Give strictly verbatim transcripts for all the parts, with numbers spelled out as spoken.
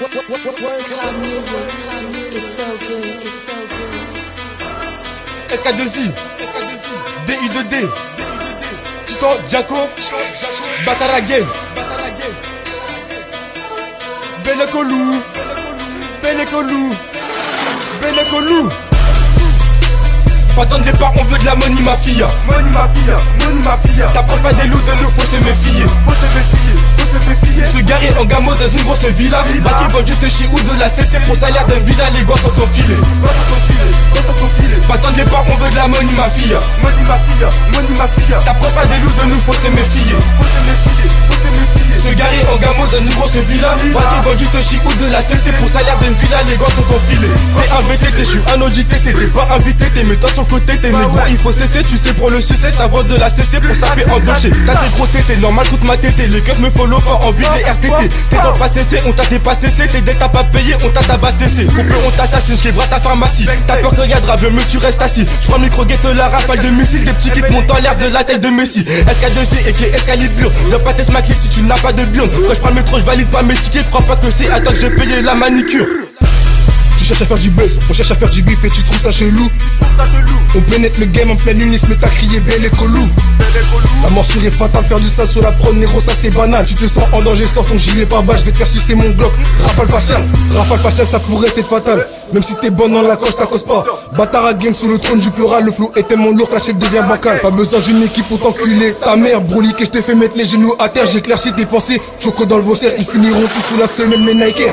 S K deux I, D I deux D, Titan, Jaco, Batara Game, Belekolou, Belekolou, Belekolou. Pas tant de départ, on veut de la money ma fille. Money ma fille, money ma fille. T'approches pas des loups de nous, faut se méfier. Faut se méfier, faut se méfier. Se garer en gamo dans une grosse villa. Baqué vendu te chie ou de la C C pour salaire d'un villa, les gosses sont enfilés. Pas tant de départ, on veut de la money ma fille. Money ma fille, money ma fille. T'approches pas des loups de nous, faut se méfier. Faut se méfier, faut se méfier. Se garer en gamo dans une grosse villa. Baqué vendu te chie ou de la C C pour salaire d'un villa, les gosses sont enfilés. T'es un V T T, j'suis un O J T T, t'es pas invité, t'es mets-toi sur côté, t'es négro, il faut cesser, tu sais pour le succès, ça vaut de la C C pour saper en doché. T'as des gros tétés, normal, coûte ma tété, les keufs me follow, pas envie des R T T. T'es dans le pas cessé, on t'a dépassé, tes dettes t'as pas payé, on t'a tabassé. Couple, on t'assassine, j'québra ta pharmacie. T'as peur que regarde, mieux que tu restes assis. J'prends le micro, guette la rafale de missiles, des petits kicks montent en l'air de la tête de Messi. S K deux I et qui Excalibur, je pas test ma clip si tu n'as pas de biome. Quand j'prends le métro, j'valide pas mes tickets, crois pas que c'est à toi que j'ai payé la manicure. Tu cherches à faire du buzz, on cherche à faire du bif et tu trouves ça chelou. On pénètre le game en pleine lune, mais t'as crié Belekolou. La morsure est fatale, faire du sale sur la prône, négro ça c'est banal. Tu te sens en danger sans ton gilet par balle, je vais te faire sucer mon Glock. Rafale facial, rafale facial ça pourrait être fatal. Même si t'es bonne dans la coche, t'accose pas. Batara gang sous le trône du pleural, le flou est tellement lourd que la chèque devient bancal. Pas besoin d'une équipe pour t'enculer. Ta mère, brolique, et je te fais mettre les genoux à terre. J'éclaircis tes pensées, choco dans le vaussaire, ils finiront tous sous la semelle, mes Nike.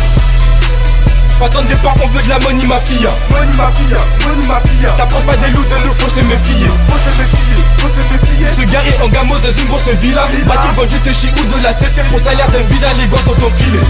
Pas tant de départ, on veut de la money ma fille. Money ma fille, money ma fille. T'approches pas des loups de nous, faut se méfier. Faut se méfier, faut se méfier. Se garer en gamo dans une grosse villa. Baqué vendu te chie ou de la C C pour salaire d'un villa, les gosses sont enfilés.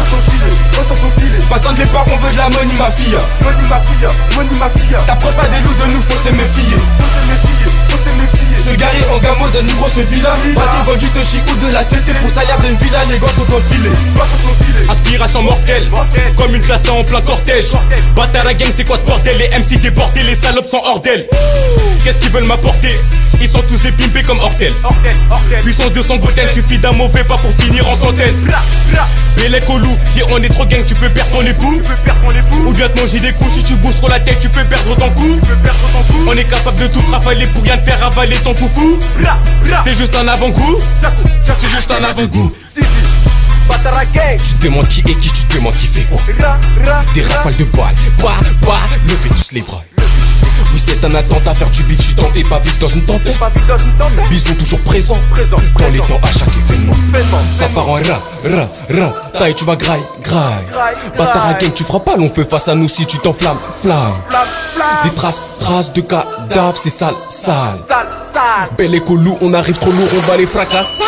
Pas tant de départ, on veut de la money ma fille. Money ma fille, money ma fille. T'approches pas des loups de nous, faut se méfier. Faut se méfier, faut se méfier. Se garer en gamo dans une grosse villa. Baqué vendu te chie ou de la C C pour salaire d'un villa, les gosses sont enfilés. Aspiration mortelle, comme une classe en plein cortège. Batara gang c'est quoi ce bordel? Les M C déportés, les salopes sont hors d'elle. Qu'est-ce qu'ils veulent m'apporter? Ils sont tous des pimpés comme Hortel. Puissance de son goten, suffit d'un mauvais pas pour finir en centaine. Belekolou, si on est trop gang tu peux perdre ton époux. Ou bien te manger des coups, si tu bouges trop la tête tu peux perdre ton coup. On est capable de tout rafaler pour rien te faire avaler ton foufou. C'est juste un avant-goût. C'est juste un avant-goût. Tu te demandes qui est qui, tu te demandes qui fait quoi. Des rafales de balles, bah, bah, levez tous les bras. Oui c'est un attentat, faire du bif, tu tentais pas vivre dans une tente. Bison toujours présent, dans les temps à chaque événement. Ça part en ra, ra, ra, taille tu vas graille, graille. Batara gang tu feras pas long feu face à nous si tu t'enflammes, flamme. Des traces, traces de cadavres, c'est sale, sale. Belekolou, on arrive trop lourd, on va les fracasser.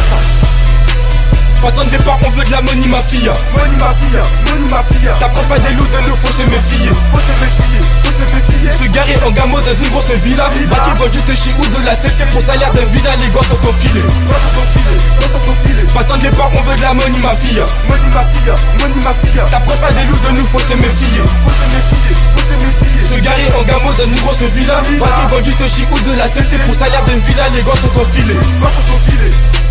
Pas tant de départ, on veut de la money ma fille. Money ma fille, money ma fille. T'approches pas des loups de nous, faut se méfier. Faut se méfier, faut se méfier. Se garer en gamo dans une grosse villa. Baqué vendu te chie ou de la C C pour salaire d'un villa, les gosses sont enfilés. Pas tant de départ, on veut de la money ma fille. Money ma fille, money ma fille. T'approches pas des loups de nous, faut se méfier. Faut se méfier, faut se méfier. Se garer en gamo dans une grosse villa. Baqué vendu te chie ou de la C C pour salaire d'un villa, les gosses sont enfilés.